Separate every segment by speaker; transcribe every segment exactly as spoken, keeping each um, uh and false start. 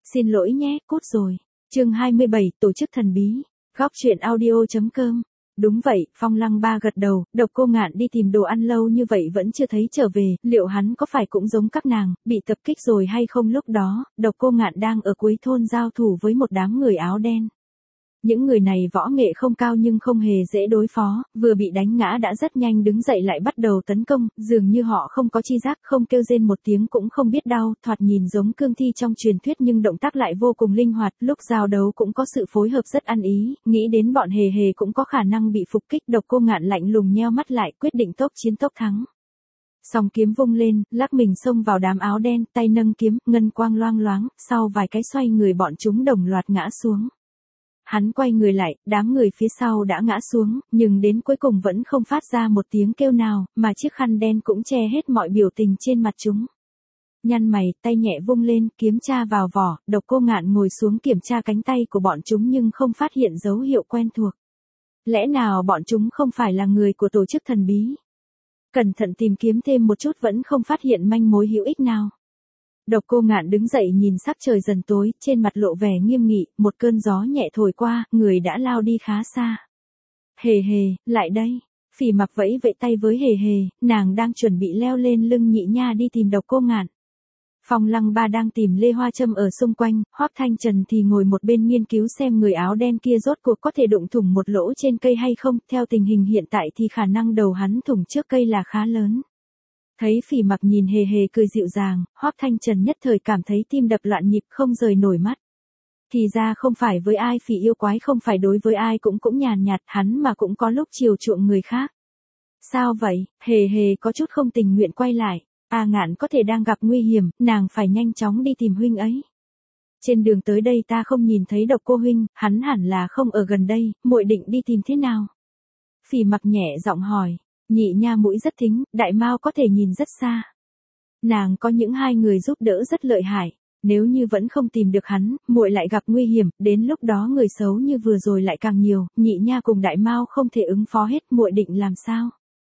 Speaker 1: Xin lỗi nhé, cút rồi. Chương hai mươi bảy, tổ chức thần bí. Góc truyện audio chấm com. Đúng vậy, Phong Lăng Ba gật đầu, Độc Cô Ngạn đi tìm đồ ăn lâu như vậy vẫn chưa thấy trở về, liệu hắn có phải cũng giống các nàng, bị tập kích rồi hay không? Lúc đó, Độc Cô Ngạn đang ở cuối thôn giao thủ với một đám người áo đen. Những người này võ nghệ không cao nhưng không hề dễ đối phó, vừa bị đánh ngã đã rất nhanh đứng dậy lại bắt đầu tấn công, dường như họ không có chi giác, không kêu rên một tiếng cũng không biết đau, thoạt nhìn giống cương thi trong truyền thuyết nhưng động tác lại vô cùng linh hoạt, lúc giao đấu cũng có sự phối hợp rất ăn ý, nghĩ đến bọn hề hề cũng có khả năng bị phục kích. Độc Cô Ngạn lạnh lùng nheo mắt lại, quyết định tốc chiến tốc thắng. Song kiếm vung lên, lắc mình xông vào đám áo đen, tay nâng kiếm, ngân quang loang loáng, sau vài cái xoay người bọn chúng đồng loạt ngã xuống. Hắn quay người lại, đám người phía sau đã ngã xuống, nhưng đến cuối cùng vẫn không phát ra một tiếng kêu nào, mà chiếc khăn đen cũng che hết mọi biểu tình trên mặt chúng. Nhăn mày, tay nhẹ vung lên, kiếm tra vào vỏ, Độc Cô Ngạn ngồi xuống kiểm tra cánh tay của bọn chúng nhưng không phát hiện dấu hiệu quen thuộc. Lẽ nào bọn chúng không phải là người của tổ chức thần bí? Cẩn thận tìm kiếm thêm một chút vẫn không phát hiện manh mối hữu ích nào. Độc Cô Ngạn đứng dậy nhìn sắc trời dần tối, trên mặt lộ vẻ nghiêm nghị, một cơn gió nhẹ thổi qua, người đã lao đi khá xa. Hề hề, lại đây. Phỉ Mặc vẫy vẫy tay với hề hề, nàng đang chuẩn bị leo lên lưng Nhị Nha đi tìm Độc Cô Ngạn. Phong Lăng Ba đang tìm Lê Hoa Châm ở xung quanh, Hoắc Thanh Trần thì ngồi một bên nghiên cứu xem người áo đen kia rốt cuộc có thể đụng thủng một lỗ trên cây hay không, theo tình hình hiện tại thì khả năng đầu hắn thủng trước cây là khá lớn. Thấy Phỉ Mặc nhìn hề hề cười dịu dàng, Hoắc Thanh Trần nhất thời cảm thấy tim đập loạn nhịp không rời nổi mắt. Thì ra không phải với ai Phỉ yêu quái không phải đối với ai cũng cũng nhàn nhạt, hắn mà cũng có lúc chiều chuộng người khác. Sao vậy? Hề hề có chút không tình nguyện quay lại. A Ngạn có thể đang gặp nguy hiểm, nàng phải nhanh chóng đi tìm huynh ấy. Trên đường tới đây ta không nhìn thấy Độc Cô huynh, hắn hẳn là không ở gần đây, muội định đi tìm thế nào? Phỉ Mặc nhẹ giọng hỏi. Nhị Nha mũi rất thính, Đại Mao có thể nhìn rất xa. Nàng có những hai người giúp đỡ rất lợi hại, nếu như vẫn không tìm được hắn, muội lại gặp nguy hiểm, đến lúc đó người xấu như vừa rồi lại càng nhiều, Nhị Nha cùng Đại Mao không thể ứng phó hết, muội định làm sao?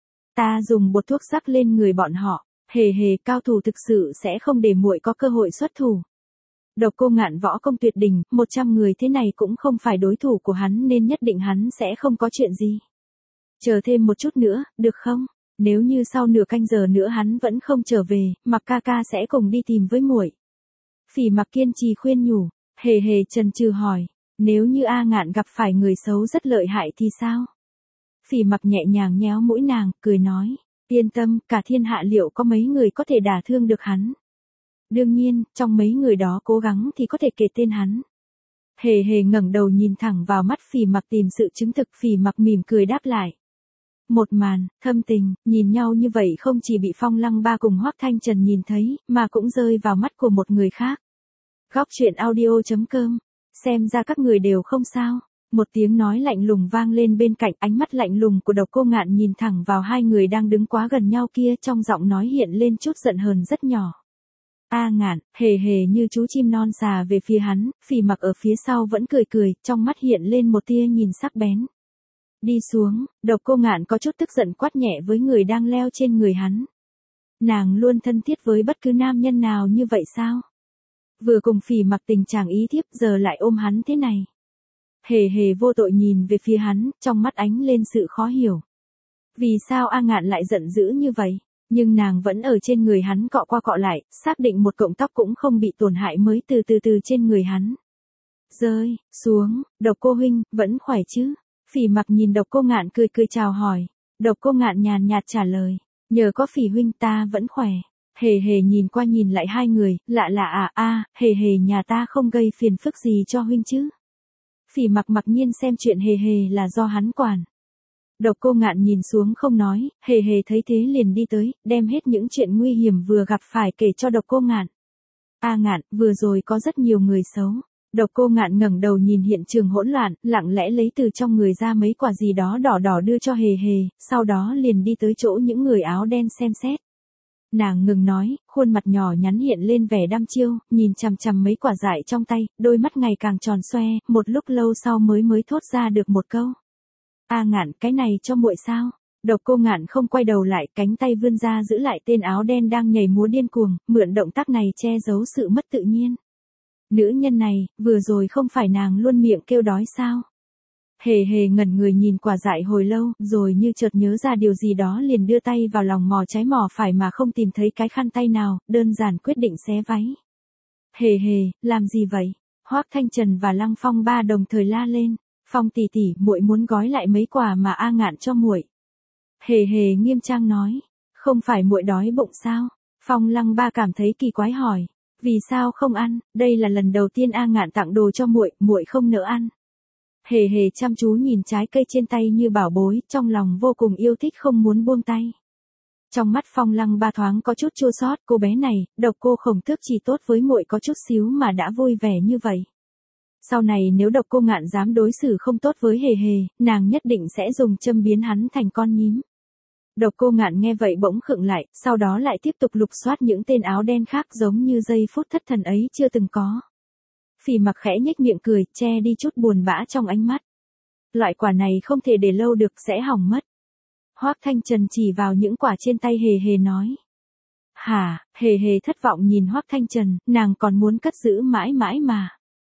Speaker 1: Ta dùng bột thuốc sắc lên người bọn họ, hề hề cao thủ thực sự sẽ không để muội có cơ hội xuất thủ. Độc Cô Ngạn võ công tuyệt đỉnh, một trăm người thế này cũng không phải đối thủ của hắn nên nhất định hắn sẽ không có chuyện gì. Chờ thêm một chút nữa, được không? Nếu như sau nửa canh giờ nữa hắn vẫn không trở về, Mặc ca ca sẽ cùng đi tìm với muội. Phỉ Mặc kiên trì khuyên nhủ, hề hề chần chừ hỏi, nếu như A Ngạn gặp phải người xấu rất lợi hại thì sao? Phỉ Mặc nhẹ nhàng nhéo mũi nàng, cười nói, yên tâm, cả thiên hạ liệu có mấy người có thể đả thương được hắn. Đương nhiên, trong mấy người đó cố gắng thì có thể kể tên hắn. Hề hề ngẩng đầu nhìn thẳng vào mắt Phỉ Mặc tìm sự chứng thực. Phỉ Mặc mỉm cười đáp lại. Một màn, thâm tình, nhìn nhau như vậy không chỉ bị Phong Lăng Ba cùng Hoắc Thanh Trần nhìn thấy, mà cũng rơi vào mắt của một người khác. Góc truyện audio chấm com. Xem ra các người đều không sao. Một tiếng nói lạnh lùng vang lên bên cạnh, ánh mắt lạnh lùng của Độc Cô Ngạn nhìn thẳng vào hai người đang đứng quá gần nhau kia, trong giọng nói hiện lên chút giận hờn rất nhỏ. A Ngạn, hề hề như chú chim non xà về phía hắn, Phỉ Mặc ở phía sau vẫn cười cười, trong mắt hiện lên một tia nhìn sắc bén. Đi xuống, Độc Cô Ngạn có chút tức giận quát nhẹ với người đang leo trên người hắn. Nàng luôn thân thiết với bất cứ nam nhân nào như vậy sao? Vừa cùng Phỉ Mặc tình chàng ý thiếp giờ lại ôm hắn thế này. Hề hề vô tội nhìn về phía hắn, trong mắt ánh lên sự khó hiểu. Vì sao A Ngạn lại giận dữ như vậy? Nhưng nàng vẫn ở trên người hắn cọ qua cọ lại, xác định một cọng tóc cũng không bị tổn hại mới từ từ từ trên người hắn. Rơi, xuống, Độc Cô huynh, vẫn khỏe chứ? Phỉ Mặc nhìn Độc Cô Ngạn cười cười chào hỏi. Độc Cô Ngạn nhàn nhạt trả lời, nhờ có Phỉ huynh ta vẫn khỏe. Hề hề nhìn qua nhìn lại hai người, lạ lạ à, a, hề hề nhà ta không gây phiền phức gì cho huynh chứ? Phỉ Mặc mặc nhiên xem chuyện hề hề là do hắn quản. Độc Cô Ngạn nhìn xuống không nói, hề hề thấy thế liền đi tới, đem hết những chuyện nguy hiểm vừa gặp phải kể cho Độc Cô Ngạn. A Ngạn, vừa rồi có rất nhiều người xấu. Độc Cô Ngạn ngẩng đầu nhìn hiện trường hỗn loạn, lặng lẽ lấy từ trong người ra mấy quả gì đó đỏ đỏ đưa cho hề hề, sau đó liền đi tới chỗ những người áo đen xem xét. Nàng ngừng nói, khuôn mặt nhỏ nhắn hiện lên vẻ đăm chiêu, nhìn chằm chằm mấy quả dại trong tay, đôi mắt ngày càng tròn xoe, một lúc lâu sau mới mới thốt ra được một câu. A Ngạn, cái này cho muội sao? Độc Cô Ngạn không quay đầu lại, cánh tay vươn ra giữ lại tên áo đen đang nhảy múa điên cuồng, mượn động tác này che giấu sự mất tự nhiên. Nữ nhân này, vừa rồi không phải nàng luôn miệng kêu đói sao? Hề hề ngẩn người nhìn quả dại hồi lâu, rồi như chợt nhớ ra điều gì đó liền đưa tay vào lòng mò trái mò phải mà không tìm thấy cái khăn tay nào, đơn giản quyết định xé váy. Hề hề, làm gì vậy? Hoác Thanh Trần và Lăng Phong Ba đồng thời la lên. Phong tỷ tỷ, muội muốn gói lại mấy quả mà A Ngạn cho muội. Hề hề nghiêm trang nói, không phải muội đói bụng sao? Phong Lăng Ba cảm thấy kỳ quái hỏi, vì sao không ăn? Đây là lần đầu tiên A Ngạn tặng đồ cho muội, muội không nỡ ăn. Hề hề chăm chú nhìn trái cây trên tay như bảo bối, trong lòng vô cùng yêu thích không muốn buông tay. Trong mắt Phong Lăng Ba thoáng có chút chua xót, cô bé này, độc cô Khổng Tước chỉ tốt với muội có chút xíu mà đã vui vẻ như vậy. Sau này nếu độc cô Ngạn dám đối xử không tốt với hề hề, nàng nhất định sẽ dùng châm biến hắn thành con nhím. Độc cô Ngạn nghe vậy bỗng khựng lại, sau đó lại tiếp tục lục soát những tên áo đen khác giống như giây phút thất thần ấy chưa từng có. Phỉ Mặc khẽ nhếch miệng cười, che đi chút buồn bã trong ánh mắt. Loại quả này không thể để lâu được, sẽ hỏng mất. Hoác Thanh Trần chỉ vào những quả trên tay hề hề nói. Hả, hề hề thất vọng nhìn Hoác Thanh Trần, nàng còn muốn cất giữ mãi mãi mà.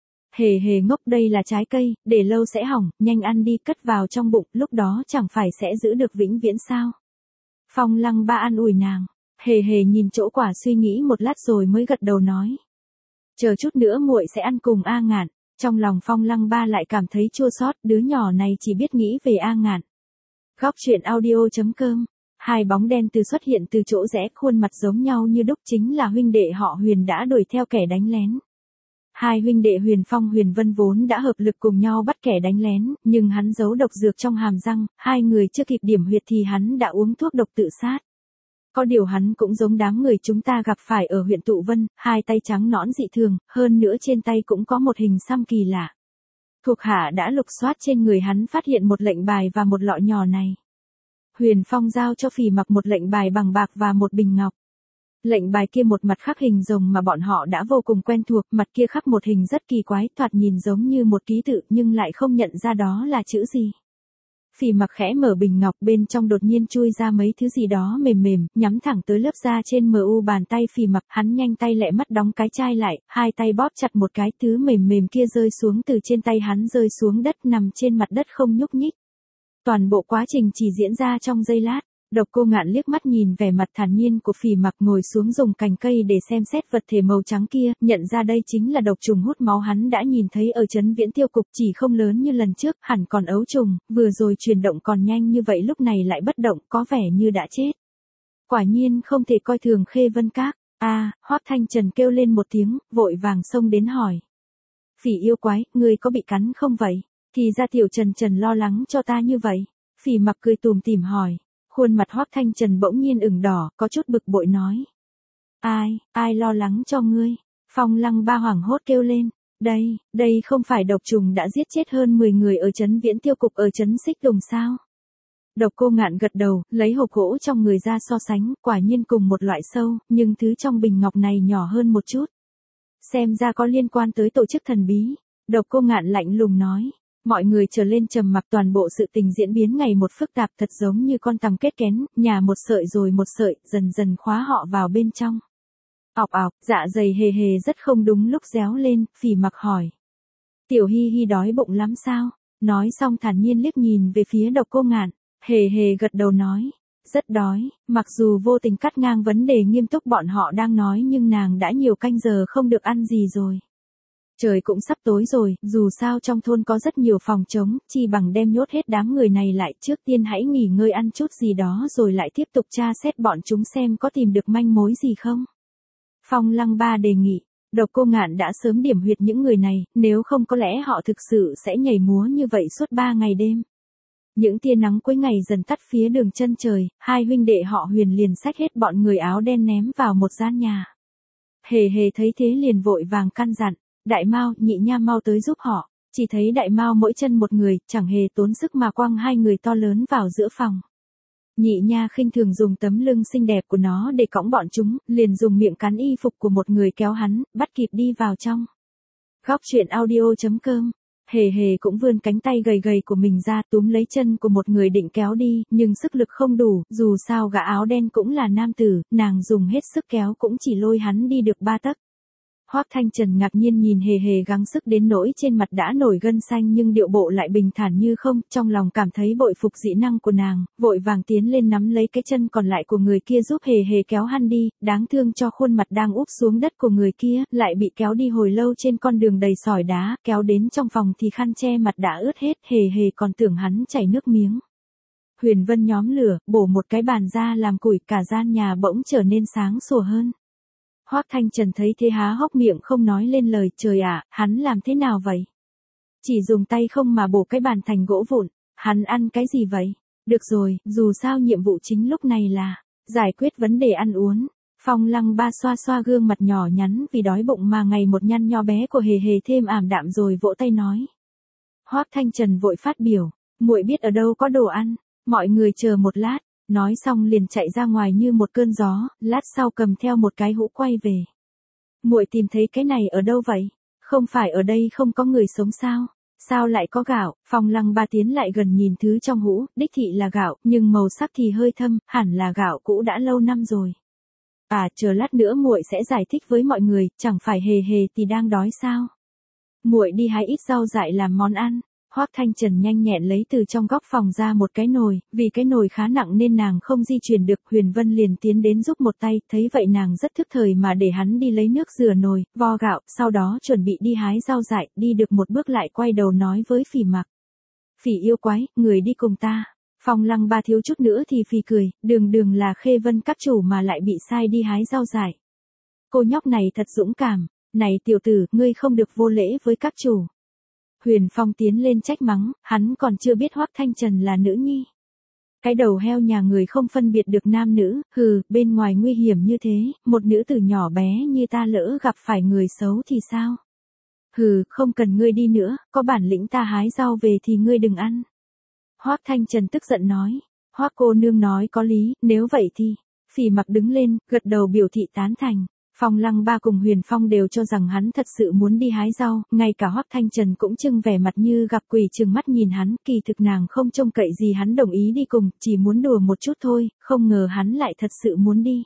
Speaker 1: Hề hề ngốc, đây là trái cây, để lâu sẽ hỏng, nhanh ăn đi, cất vào trong bụng, lúc đó chẳng phải sẽ giữ được vĩnh viễn sao. Phong Lăng Ba an ủi nàng. Hề hề nhìn chỗ quả suy nghĩ một lát rồi mới gật đầu nói. Chờ chút nữa muội sẽ ăn cùng A Ngạn. Trong lòng Phong Lăng Ba lại cảm thấy chua xót, đứa nhỏ này chỉ biết nghĩ về A Ngạn. Góc truyện audio chấm com. Hai bóng đen từ xuất hiện từ chỗ rẽ, khuôn mặt giống nhau như đúc, chính là huynh đệ họ Huyền đã đuổi theo kẻ đánh lén. Hai huynh đệ Huyền Phong Huyền Vân vốn đã hợp lực cùng nhau bắt kẻ đánh lén, nhưng hắn giấu độc dược trong hàm răng, hai người chưa kịp điểm huyệt thì hắn đã uống thuốc độc tự sát. Có điều hắn cũng giống đám người chúng ta gặp phải ở huyện Tụ Vân, hai tay trắng nõn dị thường, hơn nữa trên tay cũng có một hình xăm kỳ lạ. Thuộc hạ đã lục soát trên người hắn phát hiện một lệnh bài và một lọ nhỏ này. Huyền Phong giao cho Phỉ Mặc một lệnh bài bằng bạc và một bình ngọc. Lệnh bài kia một mặt khắc hình rồng mà bọn họ đã vô cùng quen thuộc, mặt kia khắc một hình rất kỳ quái, thoạt nhìn giống như một ký tự nhưng lại không nhận ra đó là chữ gì. Phỉ Mặc khẽ mở bình ngọc, bên trong đột nhiên chui ra mấy thứ gì đó mềm mềm, nhắm thẳng tới lớp da trên mờ u bàn tay Phỉ Mặc, hắn nhanh tay lẹ mắt đóng cái chai lại, hai tay bóp chặt một cái, thứ mềm mềm kia rơi xuống từ trên tay hắn rơi xuống đất, nằm trên mặt đất không nhúc nhích. Toàn bộ quá trình chỉ diễn ra trong giây lát. Độc Cô Ngạn liếc mắt nhìn vẻ mặt thản nhiên của Phỉ Mặc, ngồi xuống dùng cành cây để xem xét vật thể màu trắng kia, nhận ra đây chính là độc trùng hút máu hắn đã nhìn thấy ở trấn Viễn Tiêu Cục, chỉ không lớn như lần trước, hẳn còn ấu trùng, vừa rồi chuyển động còn nhanh như vậy lúc này lại bất động, có vẻ như đã chết. Quả nhiên không thể coi thường Khê Vân Các. A, à, Hoác Thanh Trần kêu lên một tiếng, vội vàng xông đến hỏi. Phỉ yêu quái, ngươi có bị cắn không vậy? Thì ra Tiểu Trần Trần lo lắng cho ta như vậy. Phỉ Mặc cười tủm tỉm hỏi. Khuôn mặt Hoác Thanh Trần bỗng nhiên ửng đỏ, có chút bực bội nói. Ai, ai lo lắng cho ngươi? Phong Lăng Ba hoảng hốt kêu lên. Đây, đây không phải độc trùng đã giết chết hơn mười người ở trấn Viễn Tiêu Cục ở trấn Xích Đồng sao? Độc Cô Ngạn gật đầu, lấy hộp gỗ trong người ra so sánh, quả nhiên cùng một loại sâu, nhưng thứ trong bình ngọc này nhỏ hơn một chút. Xem ra có liên quan tới tổ chức thần bí. Độc Cô Ngạn lạnh lùng nói. Mọi người trở lên trầm mặc, toàn bộ sự tình diễn biến ngày một phức tạp, thật giống như con tằm kết kén, nhả một sợi rồi một sợi, dần dần khóa họ vào bên trong. Ọc ọc, dạ dày hề hề rất không đúng lúc réo lên, Phỉ Mặc hỏi. Tiểu Hi Hi đói bụng lắm sao? Nói xong thản nhiên liếc nhìn về phía Độc Cô Ngạn, hề hề gật đầu nói. Rất đói, mặc dù vô tình cắt ngang vấn đề nghiêm túc bọn họ đang nói nhưng nàng đã nhiều canh giờ không được ăn gì rồi. Trời cũng sắp tối rồi, dù sao trong thôn có rất nhiều phòng trống, chi bằng đem nhốt hết đám người này lại, trước tiên hãy nghỉ ngơi ăn chút gì đó rồi lại tiếp tục tra xét bọn chúng xem có tìm được manh mối gì không. Phong Lăng Ba đề nghị, Độc Cô Ngạn đã sớm điểm huyệt những người này, nếu không có lẽ họ thực sự sẽ nhảy múa như vậy suốt ba ngày đêm. Những tia nắng cuối ngày dần tắt phía đường chân trời, hai huynh đệ họ Huyền liền xách hết bọn người áo đen ném vào một gian nhà. Hề hề thấy thế liền vội vàng căn dặn. Đại Mao, Nhị Nha mau tới giúp họ. Chỉ thấy Đại Mao mỗi chân một người, chẳng hề tốn sức mà quăng hai người to lớn vào giữa phòng. Nhị Nha khinh thường dùng tấm lưng xinh đẹp của nó để cõng bọn chúng, liền dùng miệng cắn y phục của một người kéo hắn, bắt kịp đi vào trong. Góc truyện audio chấm com. Hề hề cũng vươn cánh tay gầy gầy của mình ra túm lấy chân của một người định kéo đi, nhưng sức lực không đủ, dù sao gã áo đen cũng là nam tử, nàng dùng hết sức kéo cũng chỉ lôi hắn đi được ba tấc. Hoắc Thanh Trần ngạc nhiên nhìn Hề Hề gắng sức đến nỗi trên mặt đã nổi gân xanh nhưng điệu bộ lại bình thản như không, trong lòng cảm thấy bội phục dĩ năng của nàng, vội vàng tiến lên nắm lấy cái chân còn lại của người kia giúp Hề Hề kéo hắn đi, đáng thương cho khuôn mặt đang úp xuống đất của người kia, lại bị kéo đi hồi lâu trên con đường đầy sỏi đá, kéo đến trong phòng thì khăn che mặt đã ướt hết, Hề Hề còn tưởng hắn chảy nước miếng. Huyền Vân nhóm lửa, bổ một cái bàn ra làm củi, cả gian nhà bỗng trở nên sáng sủa hơn. Hoắc Thanh Trần thấy thế há hốc miệng không nói lên lời, trời ạ, hắn làm thế nào vậy? Chỉ dùng tay không mà bổ cái bàn thành gỗ vụn, hắn ăn cái gì vậy? Được rồi, dù sao nhiệm vụ chính lúc này là giải quyết vấn đề ăn uống. Phong Lăng Ba xoa xoa gương mặt nhỏ nhắn vì đói bụng mà ngày một nhăn nho bé của Hề Hề thêm ảm đạm rồi vỗ tay nói. Hoắc Thanh Trần vội phát biểu, muội biết ở đâu có đồ ăn, mọi người chờ một lát. Nói xong liền chạy ra ngoài như một cơn gió, lát sau cầm theo một cái hũ quay về. Muội tìm thấy cái này ở đâu vậy? Không phải ở đây không có người sống sao? Sao lại có gạo? Phong Lăng Ba tiến lại gần nhìn thứ trong hũ, đích thị là gạo, nhưng màu sắc thì hơi thâm, hẳn là gạo cũ đã lâu năm rồi. À, chờ lát nữa muội sẽ giải thích với mọi người, chẳng phải Hề Hề thì đang đói sao? Muội đi hái ít rau dại làm món ăn. Hoắc Thanh Trần nhanh nhẹn lấy từ trong góc phòng ra một cái nồi, vì cái nồi khá nặng nên nàng không di chuyển được, Huyền Vân liền tiến đến giúp một tay, thấy vậy nàng rất thức thời mà để hắn đi lấy nước rửa nồi, vo gạo, sau đó chuẩn bị đi hái rau dại, đi được một bước lại quay đầu nói với Phỉ Mặc. Phỉ yêu quái, người đi cùng ta. Phong Lăng Ba thiếu chút nữa thì phì cười, đường đường là Khê Vân các chủ mà lại bị sai đi hái rau dại. Cô nhóc này thật dũng cảm, này tiểu tử, ngươi không được vô lễ với các chủ. Huyền Phong tiến lên trách mắng, hắn còn chưa biết Hoắc Thanh Trần là nữ nhi. Cái đầu heo nhà người không phân biệt được nam nữ, hừ, bên ngoài nguy hiểm như thế, một nữ tử nhỏ bé như ta lỡ gặp phải người xấu thì sao? Hừ, không cần ngươi đi nữa, có bản lĩnh ta hái rau về thì ngươi đừng ăn. Hoắc Thanh Trần tức giận nói, Hoắc cô nương nói có lý, nếu vậy thì, Phỉ Mặc đứng lên, gật đầu biểu thị tán thành. Phong Lăng Ba cùng Huyền Phong đều cho rằng hắn thật sự muốn đi hái rau, ngay cả Hoắc Thanh Trần cũng trưng vẻ mặt như gặp quỷ trừng mắt nhìn hắn, kỳ thực nàng không trông cậy gì hắn đồng ý đi cùng, chỉ muốn đùa một chút thôi, không ngờ hắn lại thật sự muốn đi.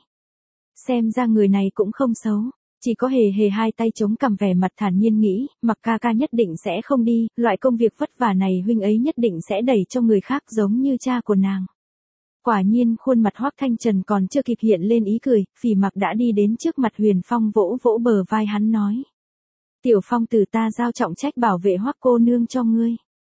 Speaker 1: Xem ra người này cũng không xấu, chỉ có Hề Hề hai tay chống cằm vẻ mặt thản nhiên nghĩ, Mặc ca ca nhất định sẽ không đi, loại công việc vất vả này huynh ấy nhất định sẽ đẩy cho người khác giống như cha của nàng. Quả nhiên khuôn mặt Hoắc Thanh Trần còn chưa kịp hiện lên ý cười, Phỉ Mặc đã đi đến trước mặt Huyền Phong vỗ vỗ bờ vai hắn nói. Tiểu Phong tử ta giao trọng trách bảo vệ Hoắc cô nương cho ngươi.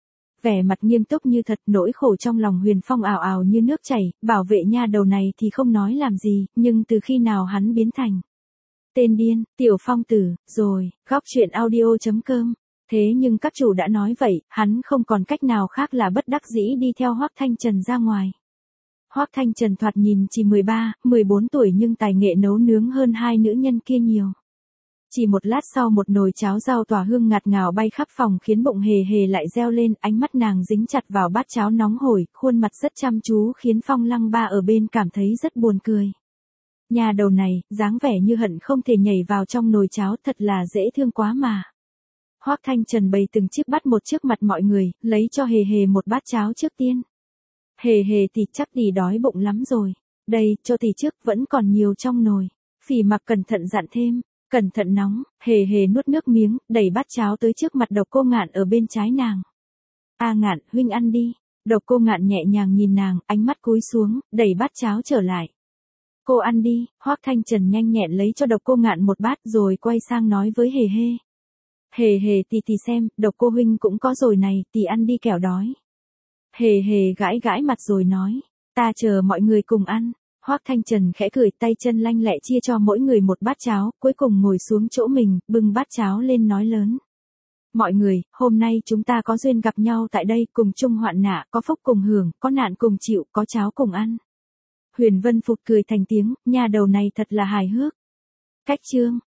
Speaker 1: Vẻ mặt nghiêm túc như thật, nỗi khổ trong lòng Huyền Phong ào ào như nước chảy, bảo vệ nha đầu này thì không nói làm gì, nhưng từ khi nào hắn biến thành tên điên, Tiểu Phong tử, rồi, góc truyện audio chấm com. Thế nhưng các chủ đã nói vậy, hắn không còn cách nào khác là bất đắc dĩ đi theo Hoắc Thanh Trần ra ngoài. Hoắc Thanh Trần thoạt nhìn chỉ mười ba, mười bốn tuổi nhưng tài nghệ nấu nướng hơn hai nữ nhân kia nhiều. Chỉ một lát sau một nồi cháo rau tỏa hương ngạt ngào bay khắp phòng khiến bụng Hề Hề lại reo lên, ánh mắt nàng dính chặt vào bát cháo nóng hổi, khuôn mặt rất chăm chú khiến Phong Lăng Ba ở bên cảm thấy rất buồn cười. Nhà đầu này, dáng vẻ như hận không thể nhảy vào trong nồi cháo, thật là dễ thương quá mà. Hoắc Thanh Trần bày từng chiếc bát một trước mặt mọi người, lấy cho Hề Hề một bát cháo trước tiên. Hề Hề thì chắc thì đói bụng lắm rồi. Đây, cho thì trước, vẫn còn nhiều trong nồi. Phỉ Mặc cẩn thận dặn thêm, cẩn thận nóng, Hề Hề nuốt nước miếng, đẩy bát cháo tới trước mặt Độc Cô Ngạn ở bên trái nàng. A Ngạn, huynh ăn đi. Độc Cô Ngạn nhẹ nhàng nhìn nàng, ánh mắt cúi xuống, đẩy bát cháo trở lại. Cô ăn đi, Hoắc Thanh Trần nhanh nhẹn lấy cho Độc Cô Ngạn một bát rồi quay sang nói với Hề Hề. Hề Hề tì tì xem, Độc Cô huynh cũng có rồi này, tì ăn đi kẻo đói. Hề Hề gãi gãi mặt rồi nói, ta chờ mọi người cùng ăn. Hoắc Thanh Trần khẽ cười, tay chân lanh lẹ chia cho mỗi người một bát cháo, cuối cùng ngồi xuống chỗ mình, bưng bát cháo lên nói lớn. Mọi người, hôm nay chúng ta có duyên gặp nhau tại đây, cùng chung hoạn nạn, có phúc cùng hưởng, có nạn cùng chịu, có cháo cùng ăn. Huyền Vân phụt cười thành tiếng, nhà đầu này thật là hài hước. Cách chương